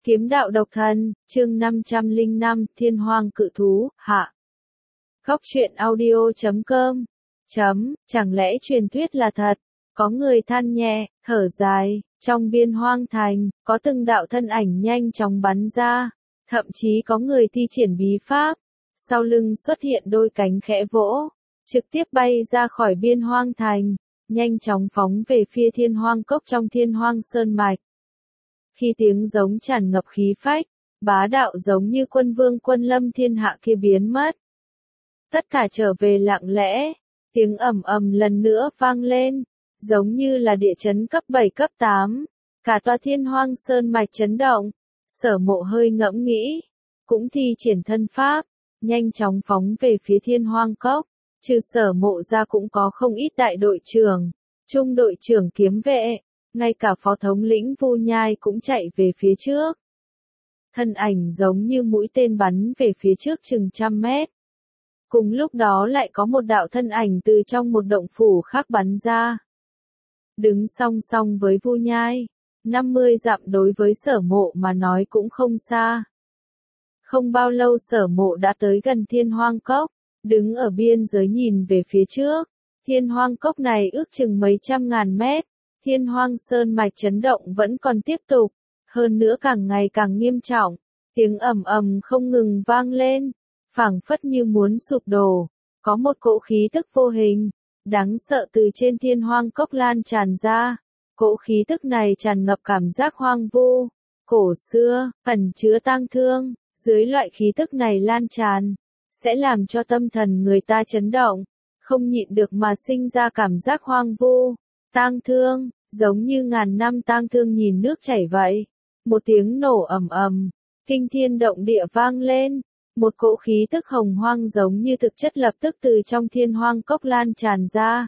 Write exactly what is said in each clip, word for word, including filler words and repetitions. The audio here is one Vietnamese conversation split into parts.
Kiếm đạo độc thần, chương năm trăm lẻ năm, Thiên Hoang cự thú, hạ. Góc truyện audio chấm com. Chấm, chẳng lẽ truyền thuyết là thật? Có người than nhẹ, thở dài, trong biên hoang thành, có từng đạo thân ảnh nhanh chóng bắn ra, thậm chí có người thi triển bí pháp, sau lưng xuất hiện đôi cánh khẽ vỗ, trực tiếp bay ra khỏi biên hoang thành, nhanh chóng phóng về phía Thiên Hoang cốc trong Thiên Hoang sơn mạch. Khi tiếng giống tràn ngập khí phách, bá đạo giống như quân vương quân lâm thiên hạ kia biến mất. Tất cả trở về lặng lẽ, tiếng ầm ầm lần nữa vang lên, giống như là địa chấn cấp bảy cấp tám, cả tòa Thiên Hoang sơn mạch chấn động. Sở Mộ hơi ngẫm nghĩ, cũng thi triển thân pháp, nhanh chóng phóng về phía Thiên Hoang cốc, trừ Sở Mộ ra cũng có không ít đại đội trưởng, trung đội trưởng kiếm vệ, ngay cả phó thống lĩnh Vu Nhai cũng chạy về phía trước. Thân ảnh giống như mũi tên bắn về phía trước chừng trăm mét. Cùng lúc đó lại có một đạo thân ảnh từ trong một động phủ khác bắn ra. Đứng song song với Vu Nhai, năm mươi dặm đối với Sở Mộ mà nói cũng không xa. Không bao lâu Sở Mộ đã tới gần Thiên Hoang cốc, đứng ở biên giới nhìn về phía trước. Thiên Hoang cốc này ước chừng mấy trăm ngàn mét. Thiên Hoang sơn mạch chấn động vẫn còn tiếp tục, hơn nữa càng ngày càng nghiêm trọng, tiếng ầm ầm không ngừng vang lên, phảng phất như muốn sụp đổ, có một cỗ khí tức vô hình, đáng sợ từ trên Thiên Hoang cốc lan tràn ra, cỗ khí tức này tràn ngập cảm giác hoang vu, cổ xưa, ẩn chứa tang thương, dưới loại khí tức này lan tràn, sẽ làm cho tâm thần người ta chấn động, không nhịn được mà sinh ra cảm giác hoang vu. Tang thương, giống như ngàn năm tang thương nhìn nước chảy vậy. Một tiếng nổ ầm ầm, kinh thiên động địa vang lên, một cỗ khí tức hồng hoang giống như thực chất lập tức từ trong Thiên Hoang cốc lan tràn ra.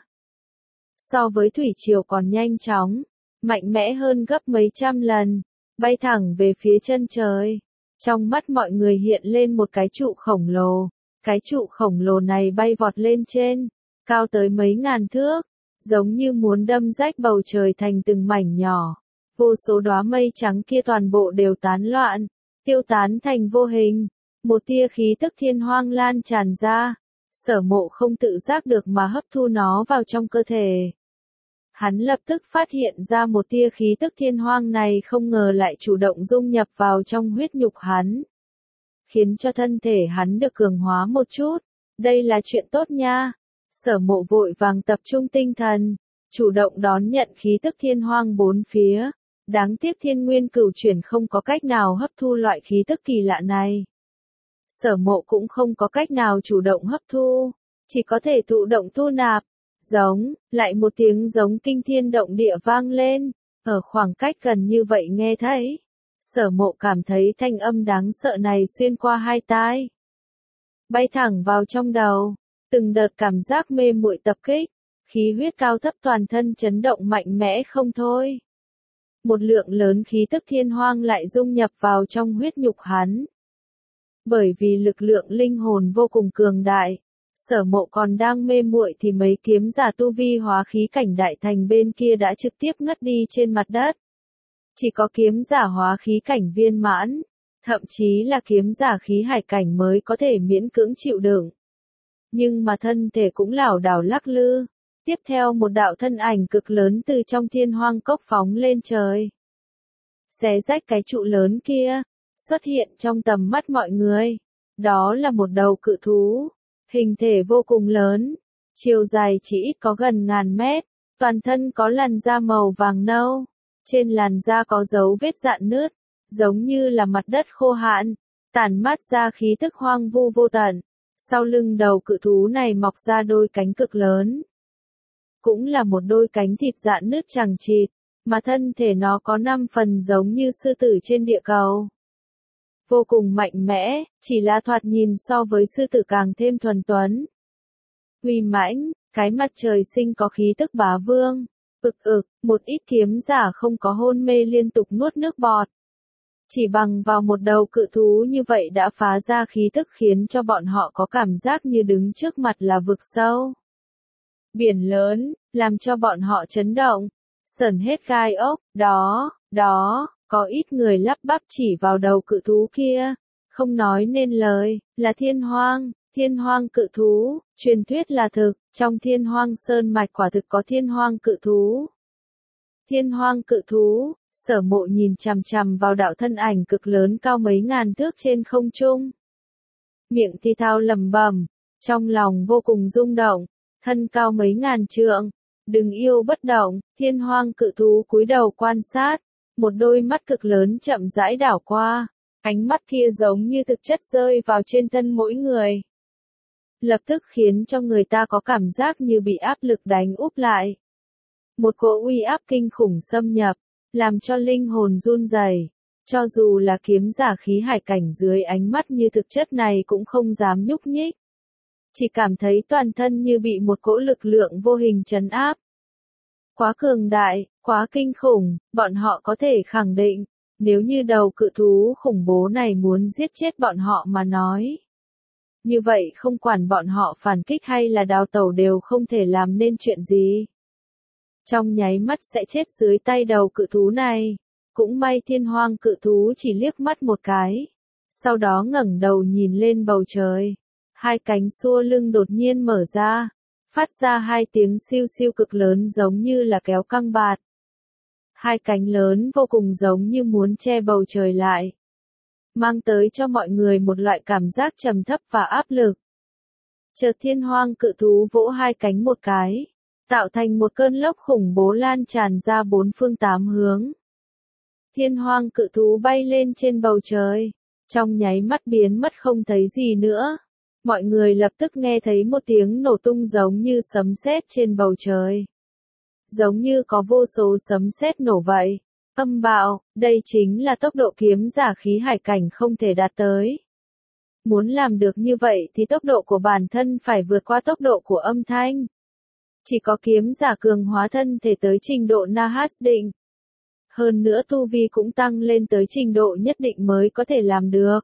So với thủy triều còn nhanh chóng, mạnh mẽ hơn gấp mấy trăm lần, bay thẳng về phía chân trời. Trong mắt mọi người hiện lên một cái trụ khổng lồ, cái trụ khổng lồ này bay vọt lên trên, cao tới mấy ngàn thước. Giống như muốn đâm rách bầu trời thành từng mảnh nhỏ, vô số đóa mây trắng kia toàn bộ đều tán loạn, tiêu tán thành vô hình, một tia khí tức thiên hoang lan tràn ra, Sở Mộ không tự giác được mà hấp thu nó vào trong cơ thể. Hắn lập tức phát hiện ra một tia khí tức thiên hoang này không ngờ lại chủ động dung nhập vào trong huyết nhục hắn, khiến cho thân thể hắn được cường hóa một chút, đây là chuyện tốt nha. Sở Mộ vội vàng tập trung tinh thần, chủ động đón nhận khí tức thiên hoang bốn phía. Đáng tiếc Thiên Nguyên Cửu Chuyển không có cách nào hấp thu loại khí tức kỳ lạ này. Sở Mộ cũng không có cách nào chủ động hấp thu, chỉ có thể thụ động thu nạp. Giống, lại một tiếng giống kinh thiên động địa vang lên, ở khoảng cách gần như vậy nghe thấy. Sở Mộ cảm thấy thanh âm đáng sợ này xuyên qua hai tai, bay thẳng vào trong đầu. Từng đợt cảm giác mê muội tập kích, khí huyết cao thấp toàn thân chấn động mạnh mẽ không thôi. Một lượng lớn khí tức thiên hoang lại dung nhập vào trong huyết nhục hắn. Bởi vì lực lượng linh hồn vô cùng cường đại, Sở Mộ còn đang mê muội thì mấy kiếm giả tu vi hóa khí cảnh đại thành bên kia đã trực tiếp ngất đi trên mặt đất. Chỉ có kiếm giả hóa khí cảnh viên mãn, thậm chí là kiếm giả khí hải cảnh mới có thể miễn cưỡng chịu đựng. Nhưng mà thân thể cũng lảo đảo lắc lư. Tiếp theo một đạo thân ảnh cực lớn từ trong Thiên Hoang cốc phóng lên trời, xé rách cái trụ lớn kia, xuất hiện trong tầm mắt mọi người. Đó là một đầu cự thú, hình thể vô cùng lớn, chiều dài chỉ ít có gần ngàn mét, toàn thân có làn da màu vàng nâu, trên làn da có dấu vết rạn nứt, giống như là mặt đất khô hạn, tản mát ra khí tức hoang vu vô tận. Sau lưng đầu cự thú này mọc ra đôi cánh cực lớn. Cũng là một đôi cánh thịt rạn nứt chằng chịt, mà thân thể nó có năm phần giống như sư tử trên địa cầu. Vô cùng mạnh mẽ, chỉ là thoạt nhìn so với sư tử càng thêm thuần tuấn. Uy mãnh, cái mặt trời sinh có khí tức bá vương. Ực ực, một ít kiếm giả không có hôn mê liên tục nuốt nước bọt. Chỉ bằng vào một đầu cự thú như vậy đã phá ra khí tức khiến cho bọn họ có cảm giác như đứng trước mặt là vực sâu, biển lớn, làm cho bọn họ chấn động, sởn hết gai ốc. Đó, đó, Có ít người lắp bắp chỉ vào đầu cự thú kia, không nói nên lời, là thiên hoang, thiên hoang cự thú, truyền thuyết là thực, trong thiên hoang sơn mạch quả thực có thiên hoang cự thú. Thiên hoang cự thú, Sở Mộ nhìn chằm chằm vào đạo thân ảnh cực lớn cao mấy ngàn thước trên không trung. Miệng thì thào lẩm bẩm, trong lòng vô cùng rung động, thân cao mấy ngàn trượng, đừng yêu bất động, thiên hoang cự thú cúi đầu quan sát, một đôi mắt cực lớn chậm rãi đảo qua, ánh mắt kia giống như thực chất rơi vào trên thân mỗi người. Lập tức khiến cho người ta có cảm giác như bị áp lực đánh úp lại. Một cỗ uy áp kinh khủng xâm nhập, làm cho linh hồn run rẩy. Cho dù là kiếm giả khí hải cảnh dưới ánh mắt như thực chất này cũng không dám nhúc nhích. Chỉ cảm thấy toàn thân như bị một cỗ lực lượng vô hình trấn áp. Quá cường đại, quá kinh khủng, bọn họ có thể khẳng định, nếu như đầu cự thú khủng bố này muốn giết chết bọn họ mà nói. Như vậy không quản bọn họ phản kích hay là đào tẩu đều không thể làm nên chuyện gì. Trong nháy mắt sẽ chết dưới tay đầu cự thú này. Cũng may thiên hoang cự thú chỉ liếc mắt một cái. Sau đó ngẩng đầu nhìn lên bầu trời. Hai cánh xua lưng đột nhiên mở ra. Phát ra hai tiếng siêu siêu cực lớn giống như là kéo căng bạt. Hai cánh lớn vô cùng giống như muốn che bầu trời lại. Mang tới cho mọi người một loại cảm giác trầm thấp và áp lực. Chợt thiên hoang cự thú vỗ hai cánh một cái. Tạo thành một cơn lốc khủng bố lan tràn ra bốn phương tám hướng. Thiên hoang cự thú bay lên trên bầu trời. Trong nháy mắt biến mất không thấy gì nữa. Mọi người lập tức nghe thấy một tiếng nổ tung giống như sấm sét trên bầu trời. Giống như có vô số sấm sét nổ vậy. Âm bạo, đây chính là tốc độ kiếm giả khí hải cảnh không thể đạt tới. Muốn làm được như vậy thì tốc độ của bản thân phải vượt qua tốc độ của âm thanh. Chỉ có kiếm giả cường hóa thân thể tới trình độ Nahas định. Hơn nữa tu vi cũng tăng lên tới trình độ nhất định mới có thể làm được.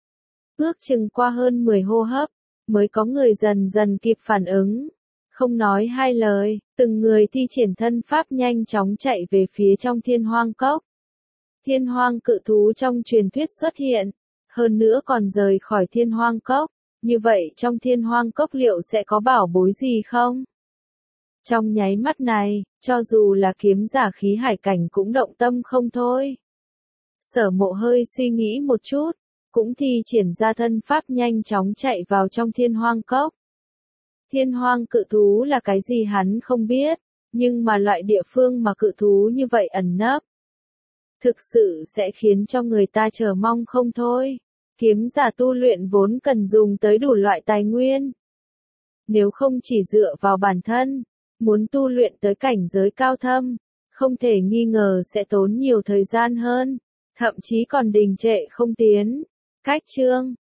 Ước chừng qua hơn mười hô hấp, mới có người dần dần kịp phản ứng. Không nói hai lời, từng người thi triển thân pháp nhanh chóng chạy về phía trong thiên hoang cốc. Thiên hoang cự thú trong truyền thuyết xuất hiện, hơn nữa còn rời khỏi thiên hoang cốc. Như vậy trong thiên hoang cốc liệu sẽ có bảo bối gì không? Trong nháy mắt này, cho dù là kiếm giả khí hải cảnh cũng động tâm không thôi. Sở Mộ hơi suy nghĩ một chút, cũng thi triển ra thân pháp nhanh chóng chạy vào trong thiên hoang cốc. Thiên hoang cự thú là cái gì hắn không biết, nhưng mà loại địa phương mà cự thú như vậy ẩn nấp. Thực sự sẽ khiến cho người ta chờ mong không thôi. Kiếm giả tu luyện vốn cần dùng tới đủ loại tài nguyên. Nếu không chỉ dựa vào bản thân, muốn tu luyện tới cảnh giới cao thâm, không thể nghi ngờ sẽ tốn nhiều thời gian hơn, thậm chí còn đình trệ không tiến. Cách chương